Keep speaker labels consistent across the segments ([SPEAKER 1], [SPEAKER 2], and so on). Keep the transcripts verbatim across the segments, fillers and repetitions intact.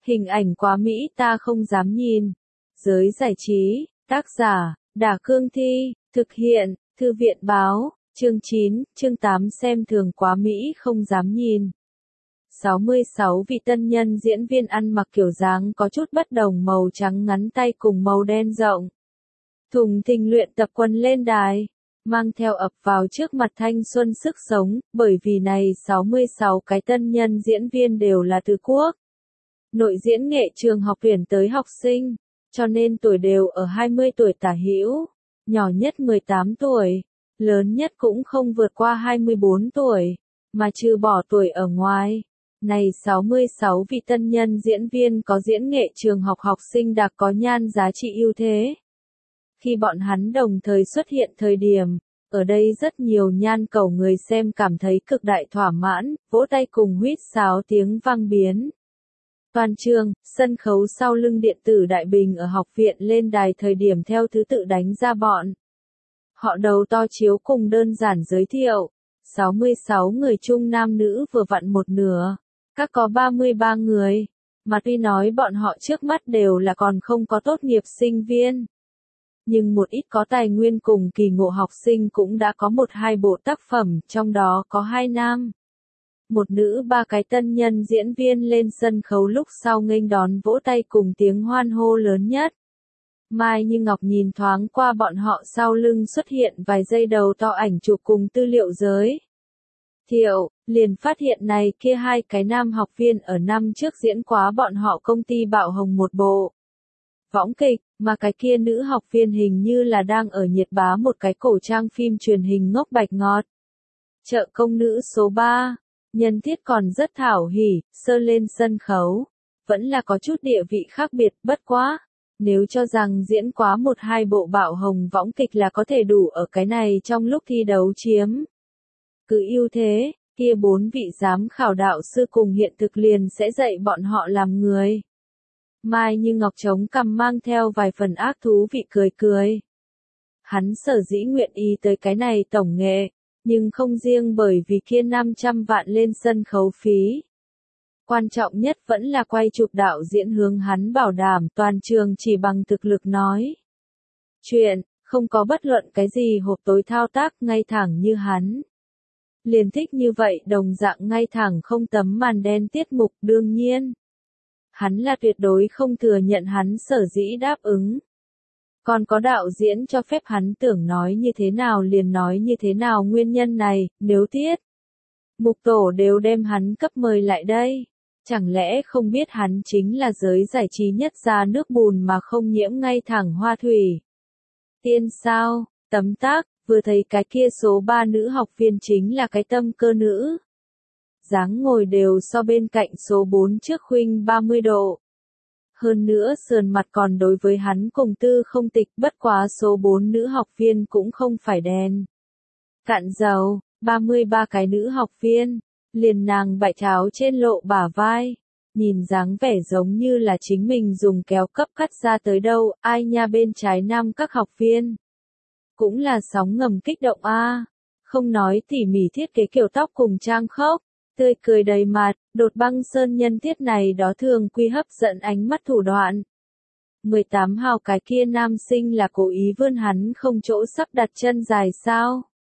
[SPEAKER 1] Hình ảnh quá mỹ ta không dám nhìn. Giới giải trí, tác giả, Đả Cương Thi, thực hiện, Thư viện Báo, chương chín, chương tám xem thường quá mỹ không dám nhìn. sáu mươi sáu vị tân nhân diễn viên ăn mặc kiểu dáng có chút bất đồng màu trắng ngắn tay cùng màu đen rộng. Thùng thình luyện tập quần lên đài, mang theo ập vào trước mặt thanh xuân sức sống, bởi vì này sáu mươi sáu cái tân nhân diễn viên đều là từ quốc. Nội diễn nghệ trường học tuyển tới học sinh, cho nên tuổi đều ở hai mươi tuổi tả hữu, nhỏ nhất mười tám tuổi, lớn nhất cũng không vượt qua hai mươi bốn tuổi, mà trừ bỏ tuổi ở ngoài. Này sáu mươi sáu vị tân nhân diễn viên có diễn nghệ trường học học sinh đặc có nhan giá trị ưu thế. Khi bọn hắn đồng thời xuất hiện thời điểm, ở đây rất nhiều nhan cầu người xem cảm thấy cực đại thỏa mãn, vỗ tay cùng huýt sáo tiếng vang biến. Toàn trường, sân khấu sau lưng điện tử Đại Bình ở học viện lên đài thời điểm theo thứ tự đánh ra bọn. Họ đầu to chiếu cùng đơn giản giới thiệu. sáu mươi sáu người chung nam nữ vừa vặn một nửa. Các có ba mươi ba người. Mà tuy nói bọn họ trước mắt đều là còn không có tốt nghiệp sinh viên. Nhưng một ít có tài nguyên cùng kỳ ngộ học sinh cũng đã có một hai bộ tác phẩm, trong đó có hai nam. Một nữ ba cái tân nhân diễn viên lên sân khấu lúc sau nghênh đón vỗ tay cùng tiếng hoan hô lớn nhất. Mai Như Ngọc nhìn thoáng qua bọn họ sau lưng xuất hiện vài giây đầu to ảnh chụp cùng tư liệu giới thiệu, liền phát hiện này kia hai cái nam học viên ở năm trước diễn quá bọn họ công ty Bạo Hồng một bộ võng kịch, mà cái kia nữ học viên hình như là đang ở nhiệt bá một cái cổ trang phim truyền hình ngốc bạch ngọt. Chợ công nữ số ba. Nhân thiết còn rất thảo hỉ, sơ lên sân khấu. Vẫn là có chút địa vị khác biệt, bất quá. Nếu cho rằng diễn quá một hai bộ Bạo Hồng võng kịch là có thể đủ ở cái này trong lúc thi đấu chiếm cứ ưu thế, kia bốn vị giám khảo đạo sư cùng hiện thực liền sẽ dạy bọn họ làm người. Mai Như Ngọc chống cằm mang theo vài phần ác thú vị cười cười. Hắn sở dĩ nguyện ý tới cái này tổng nghệ. Nhưng không riêng bởi vì kia năm trăm vạn lên sân khấu phí. Quan trọng nhất vẫn là quay chụp đạo diễn hướng hắn bảo đảm toàn trường chỉ bằng thực lực nói. Chuyện, không có bất luận cái gì hộp tối thao tác ngay thẳng như hắn. Liền thích như vậy đồng dạng ngay thẳng không tấm màn đen tiết mục đương nhiên. Hắn là tuyệt đối không thừa nhận hắn sở dĩ đáp ứng. Còn có đạo diễn cho phép hắn tưởng nói như thế nào liền nói như thế nào nguyên nhân này, nếu tiết. Mục tổ đều đem hắn cấp mời lại đây. Chẳng lẽ không biết hắn chính là giới giải trí nhất ra nước bùn mà không nhiễm ngay thẳng hoa thủy. Tiên sao, tấm tác, vừa thấy cái kia số ba nữ học viên chính là cái tâm cơ nữ. Dáng ngồi đều so bên cạnh số bốn trước khuynh ba mươi độ. Hơn nữa sườn mặt còn đối với hắn cùng tư không tịch bất quá số bốn nữ học viên cũng không phải đen. Cạn dầu, ba mươi ba cái nữ học viên, liền nàng bại cháo trên lộ bả vai. Nhìn dáng vẻ giống như là chính mình dùng kéo cấp cắt ra tới đâu, ai nha bên trái nam các học viên. Cũng là sóng ngầm kích động a, không nói tỉ mỉ thiết kế kiểu tóc cùng trang khốc. Tươi cười đầy mặt, đột băng sơn nhân tiết này đó thường quy hấp dẫn ánh mắt thủ đoạn. mười tám hào cái kia nam sinh là cố ý vươn hắn không chỗ sắp đặt chân dài sao.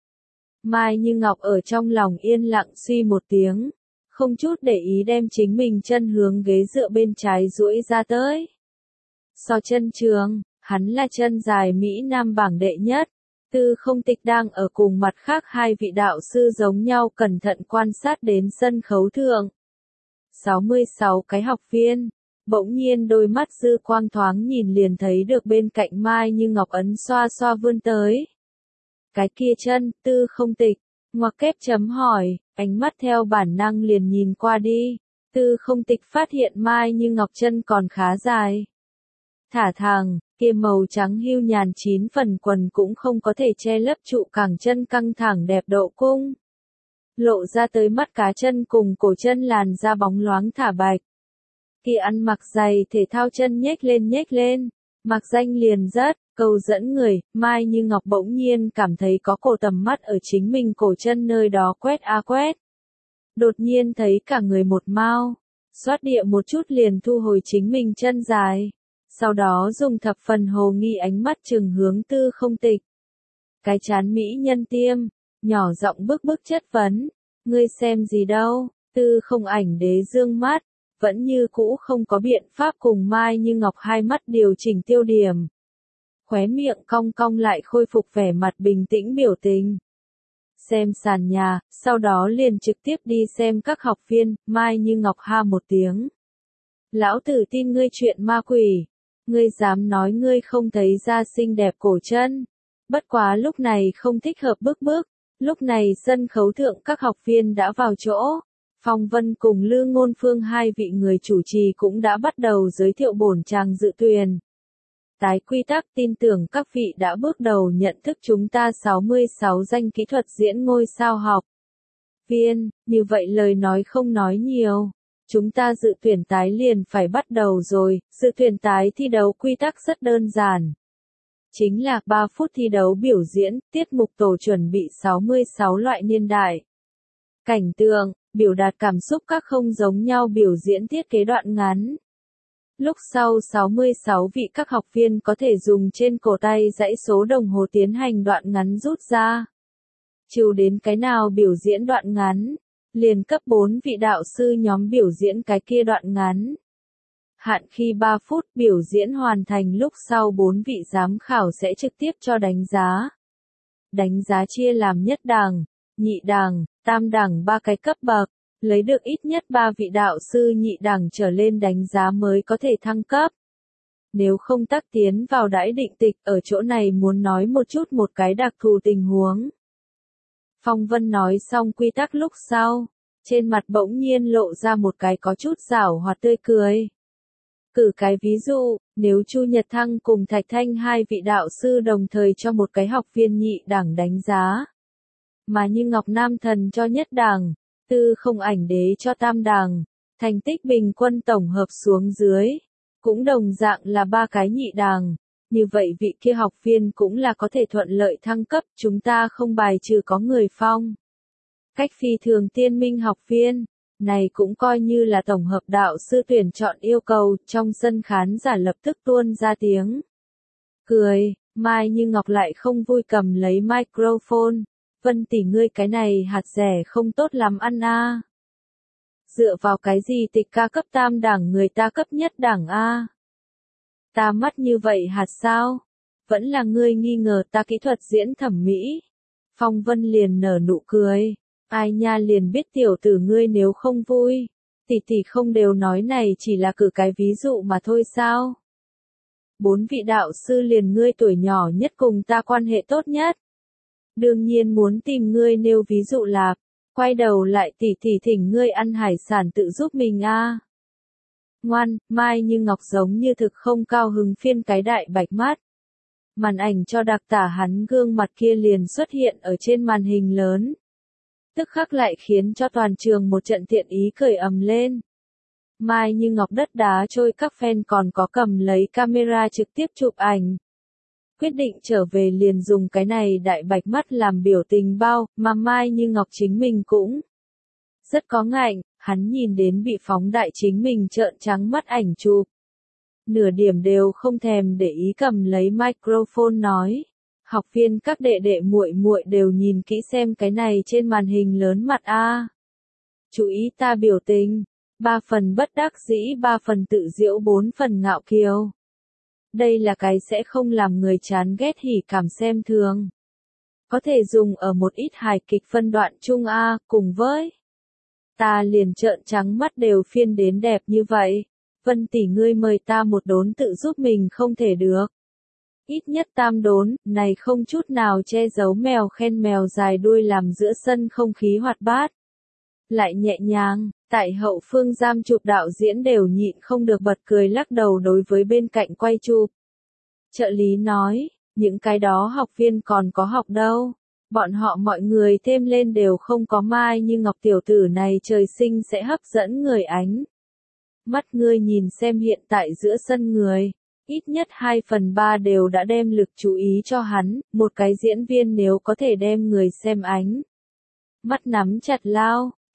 [SPEAKER 1] Mai Như Ngọc ở trong lòng yên lặng suy một tiếng, không chút để ý đem chính mình chân hướng ghế dựa bên trái duỗi ra tới. So chân trường, hắn là chân dài Mỹ Nam bảng đệ nhất. Tư không tịch đang ở cùng mặt khác hai vị đạo sư giống nhau cẩn thận quan sát đến sân khấu thượng. sáu mươi sáu cái học viên, bỗng nhiên đôi mắt dư quang thoáng nhìn liền thấy được bên cạnh Mai Như Ngọc ấn xoa xoa vươn tới. Cái kia chân, tư không tịch, ngoặc kép chấm hỏi, ánh mắt theo bản năng liền nhìn qua đi. Tư không tịch phát hiện Mai Như Ngọc chân còn khá dài. Thả thẳng, kia màu trắng hưu nhàn chín phần quần cũng không có thể che lấp trụ cẳng chân căng thẳng đẹp độ cung. Lộ ra tới mắt cá chân cùng cổ chân làn da bóng loáng thả bạch. Kia ăn mặc giày thể thao chân nhếch lên nhếch lên, mặc danh liền rất, cầu dẫn người, Mai Như Ngọc bỗng nhiên cảm thấy có cổ tầm mắt ở chính mình cổ chân nơi đó quét a quét. Đột nhiên thấy cả người một mao. xoát địa một chút liền thu hồi chính mình chân dài. Sau đó dùng thập phần hồ nghi ánh mắt trừng hướng Tư Không Tịch. Cái chán mỹ nhân tiêm, nhỏ giọng bức bức chất vấn. Ngươi xem gì đâu? Tư Không Ảnh Đế dương mắt, vẫn như cũ không có biện pháp cùng Mai Như Ngọc hai mắt điều chỉnh tiêu điểm. Khóe miệng cong cong lại khôi phục vẻ mặt bình tĩnh biểu tình. Xem sàn nhà, sau đó liền trực tiếp đi xem các học viên, Mai Như Ngọc ha một tiếng. Lão tử tin ngươi chuyện ma quỷ. Ngươi dám nói ngươi không thấy da xinh đẹp cổ chân. Bất quá lúc này không thích hợp bức bức. Lúc này sân khấu thượng các học viên đã vào chỗ. Phong Vân cùng Lư Ngôn Phương hai vị người chủ trì cũng đã bắt đầu giới thiệu bổn chàng dự tuyển. Tái quy tắc tin tưởng các vị đã bước đầu nhận thức chúng ta sáu mươi sáu danh kỹ thuật diễn ngôi sao học viên, như vậy lời nói không nói nhiều. Chúng ta dự tuyển tái liền phải bắt đầu rồi, dự tuyển tái thi đấu quy tắc rất đơn giản. Chính là ba phút thi đấu biểu diễn, tiết mục tổ chuẩn bị sáu mươi sáu loại niên đại. Cảnh tượng, biểu đạt cảm xúc các không giống nhau biểu diễn thiết kế đoạn ngắn. Lúc sau sáu mươi sáu vị các học viên có thể dùng trên cổ tay dãy số đồng hồ tiến hành đoạn ngắn rút ra. Trừ đến cái nào biểu diễn đoạn ngắn, liền cấp bốn vị đạo sư nhóm biểu diễn cái kia đoạn ngắn. Hạn khi ba phút biểu diễn hoàn thành lúc sau bốn vị giám khảo sẽ trực tiếp cho đánh giá. Đánh giá chia làm nhất đẳng, nhị đẳng, tam đẳng ba cái cấp bậc. Lấy được ít nhất ba vị đạo sư nhị đẳng trở lên đánh giá mới có thể thăng cấp. Nếu không tác tiến vào đãi định tịch ở chỗ này muốn nói một chút một cái đặc thù tình huống. Phong Vân nói xong quy tắc lúc sau, trên mặt bỗng nhiên lộ ra một cái có chút giảo hoạt tươi cười. Cử cái ví dụ, nếu Chu Nhật Thăng cùng Thạch Thanh hai vị đạo sư đồng thời cho một cái học viên nhị đẳng đánh giá, mà như Ngọc Nam Thần cho nhất đẳng, Tư Không Ảnh Đế cho tam đẳng, thành tích bình quân tổng hợp xuống dưới, cũng đồng dạng là ba cái nhị đẳng, như vậy vị kia học viên cũng là có thể thuận lợi thăng cấp, chúng ta không bài trừ có người phong. Cách phi thường tiên minh học viên, này cũng coi như là tổng hợp đạo sư tuyển chọn yêu cầu, trong sân khán giả lập tức tuôn ra tiếng cười. Mai Như Ngọc lại không vui cầm lấy microphone. Vân tỷ ngươi cái này hạt rẻ không tốt lắm ăn a. Dựa vào cái gì tịch ca cấp tam đẳng người ta cấp nhất đẳng a? Ta mắt như vậy hạt sao? Vẫn là ngươi nghi ngờ ta kỹ thuật diễn thẩm mỹ. Phong Vân liền nở nụ cười. Ai nha liền biết tiểu tử ngươi nếu không vui. Tỷ tỷ không đều nói này chỉ là cử cái ví dụ mà thôi sao? Bốn vị đạo sư liền ngươi tuổi nhỏ nhất cùng ta quan hệ tốt nhất. Đương nhiên muốn tìm ngươi nêu ví dụ là, quay đầu lại tỷ tỷ thỉnh ngươi ăn hải sản tự giúp mình a. À. Ngoan, Mai Như Ngọc giống như thực không cao hứng phiên cái đại bạch mắt. Màn ảnh cho đặc tả hắn gương mặt kia liền xuất hiện ở trên màn hình lớn. Tức khắc lại khiến cho toàn trường một trận thiện ý cười ầm lên. Mai Như Ngọc đất đá trôi các fan còn có cầm lấy camera trực tiếp chụp ảnh. Quyết định trở về liền dùng cái này đại bạch mắt làm biểu tình bao, mà Mai Như Ngọc chính mình cũng rất có ngạnh, hắn nhìn đến bị phóng đại chính mình trợn trắng mắt ảnh chụp. Nửa điểm đều không thèm để ý cầm lấy microphone nói. Học viên các đệ đệ muội muội đều nhìn kỹ xem cái này trên màn hình lớn mặt a. Chú ý ta biểu tình, ba phần bất đắc dĩ, ba phần tự giễu, bốn phần ngạo kiều. Đây là cái sẽ không làm người chán ghét hỉ cảm xem thường. Có thể dùng ở một ít hài kịch phân đoạn chung a, cùng với ta liền trợn trắng mắt đều phiên đến đẹp như vậy. Vân tỷ ngươi mời ta một đốn tự giúp mình không thể được. Ít nhất tam đốn, này không chút nào che giấu mèo khen mèo dài đuôi làm giữa sân không khí hoạt bát. Lại nhẹ nhàng, tại hậu phương giam chụp đạo diễn đều nhịn không được bật cười lắc đầu đối với bên cạnh quay chụp. Trợ lý nói, những cái đó học viên còn có học đâu. Bọn họ mọi người thêm lên đều không có Mai Như Ngọc tiểu tử này trời sinh sẽ hấp dẫn người ánh. Mắt ngươi nhìn xem hiện tại giữa sân người. Ít nhất hai phần ba đều đã đem lực chú ý cho hắn, một cái diễn viên nếu có thể đem người xem ánh. Mắt nắm chặt lao,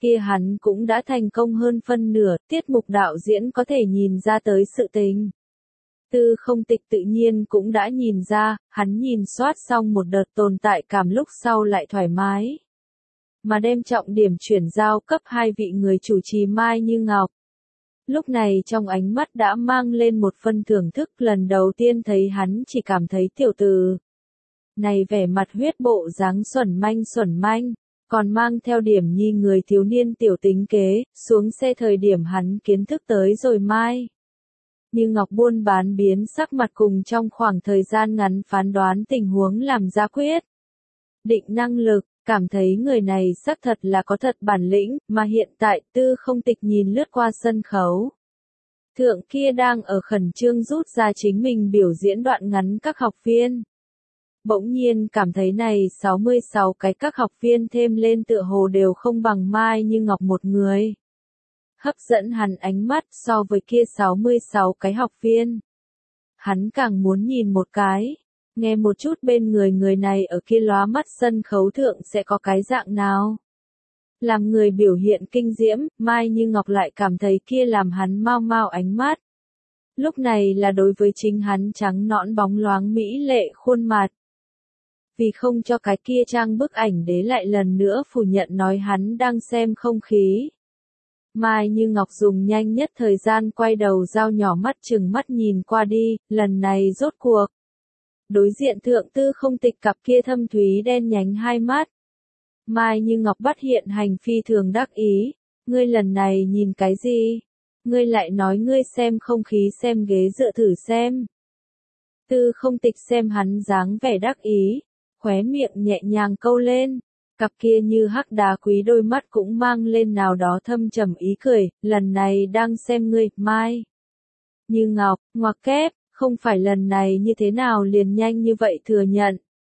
[SPEAKER 1] kia hắn cũng đã thành công hơn phân nửa, tiết mục đạo diễn có thể nhìn ra tới sự tình. Tư Không Tịch tự nhiên cũng đã nhìn ra, hắn nhìn soát xong một đợt tồn tại cảm lúc sau lại thoải mái. Mà đem trọng điểm chuyển giao cấp hai vị người chủ trì Mai Như Ngọc. Lúc này trong ánh mắt đã mang lên một phân thưởng thức, lần đầu tiên thấy hắn chỉ cảm thấy tiểu tử này vẻ mặt huyết bộ dáng xuẩn manh xuẩn manh, còn mang theo điểm nhi người thiếu niên tiểu tính kế, xuống xe thời điểm hắn kiến thức tới rồi Mai Như Ngọc buôn bán biến sắc mặt cùng trong khoảng thời gian ngắn phán đoán tình huống làm ra quyết định năng lực, cảm thấy người này xác thật là có thật bản lĩnh, mà hiện tại Tư Không Tịch nhìn lướt qua sân khấu. Thượng kia đang ở khẩn trương rút ra chính mình biểu diễn đoạn ngắn các học viên. Bỗng nhiên cảm thấy này sáu mươi sáu cái các học viên thêm lên tựa hồ đều không bằng Mai Như Ngọc một người. Hấp dẫn hắn ánh mắt so với kia sáu mươi sáu cái học viên. Hắn càng muốn nhìn một cái, nghe một chút bên người người này ở kia lóa mắt sân khấu thượng sẽ có cái dạng nào. Làm người biểu hiện kinh diễm, Mai Như Ngọc lại cảm thấy kia làm hắn mau mau ánh mắt. Lúc này là đối với chính hắn trắng nõn bóng loáng mỹ lệ khuôn mặt. Vì không cho cái kia trang bức ảnh đế lại lần nữa phủ nhận nói hắn đang xem không khí. Mai Như Ngọc dùng nhanh nhất thời gian quay đầu dao nhỏ mắt chừng mắt nhìn qua đi, lần này rốt cuộc. Đối diện thượng Tư Không Tịch cặp kia thâm thúy đen nhánh hai mắt. Mai Như Ngọc bắt hiện hành phi thường đắc ý, ngươi lần này nhìn cái gì? Ngươi lại nói ngươi xem không khí xem ghế dựa thử xem. Tư Không Tịch xem hắn dáng vẻ đắc ý, khóe miệng nhẹ nhàng câu lên, cặp kia như hắc đá quý đôi mắt cũng mang lên nào đó thâm trầm ý cười, lần này đang xem ngươi, Mai Như Ngọc, ngoặc kép, không phải lần này như thế nào liền nhanh như vậy thừa nhận.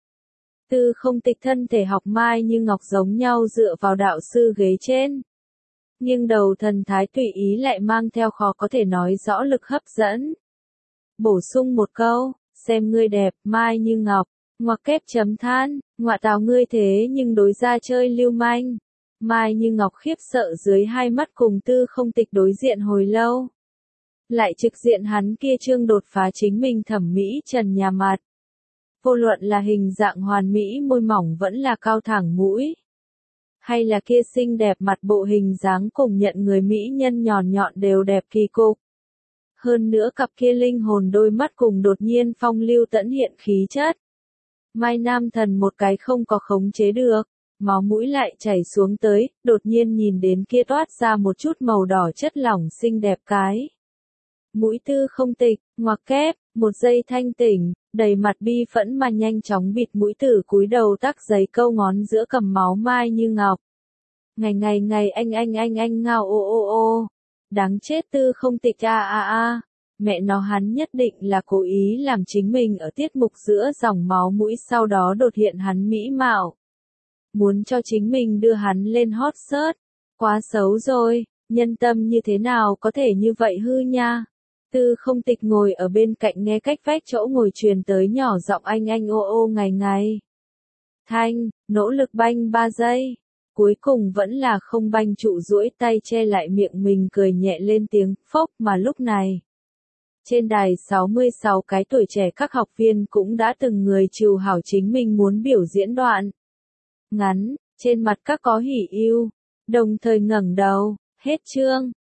[SPEAKER 1] Tư Không Tịch thân thể học Mai Như Ngọc giống nhau dựa vào đạo sư ghế trên. Nhưng đầu thần thái tùy ý lại mang theo khó có thể nói rõ lực hấp dẫn. Bổ sung một câu, xem ngươi đẹp, Mai Như Ngọc, ngoặc kép chấm than, ngọa tào ngươi thế nhưng đối ra chơi lưu manh. Mai Như Ngọc khiếp sợ dưới hai mắt cùng Tư Không Tịch đối diện hồi lâu. Lại trực diện hắn kia trương đột phá chính mình thẩm mỹ trần nhà mặt. Vô luận là hình dạng hoàn mỹ môi mỏng vẫn là cao thẳng mũi. Hay là kia xinh đẹp mặt bộ hình dáng cùng nhận người mỹ nhân nhọn nhọn đều đẹp kỳ cục. Hơn nữa cặp kia linh hồn đôi mắt cùng đột nhiên phong lưu tẫn hiện khí chất. Mai Nam Thần một cái không có khống chế được, máu mũi lại chảy xuống tới, đột nhiên nhìn đến kia toát ra một chút màu đỏ chất lỏng xinh đẹp cái. Mũi Tư Không Tịch, ngoặc kép, một giây thanh tỉnh, đầy mặt bi phẫn mà nhanh chóng bịt mũi tử cúi đầu tắc giấy câu ngón giữa cầm máu Mai Như Ngọc. Ngày ngày ngày anh anh anh anh ngao ô ô ô. Đáng chết Tư Không Tịch a a a. Mẹ nó hắn nhất định là cố ý làm chính mình ở tiết mục giữa dòng máu mũi sau đó đột hiện hắn mỹ mạo. Muốn cho chính mình đưa hắn lên hot search. Quá xấu rồi, nhân tâm như thế nào có thể như vậy hư nha. Tư Không Tịch ngồi ở bên cạnh nghe cách vách chỗ ngồi truyền tới nhỏ giọng anh anh ô ô ngày ngày. Thanh, nỗ lực banh ba giây. Cuối cùng vẫn là không banh trụ duỗi tay che lại miệng mình cười nhẹ lên tiếng phốc mà lúc này. Trên đài sáu mươi sáu cái tuổi trẻ các học viên cũng đã từng người trừ hảo chính mình muốn biểu diễn đoạn. Ngắn, trên mặt các có hỉ yêu, đồng thời ngẩng đầu, hết chương.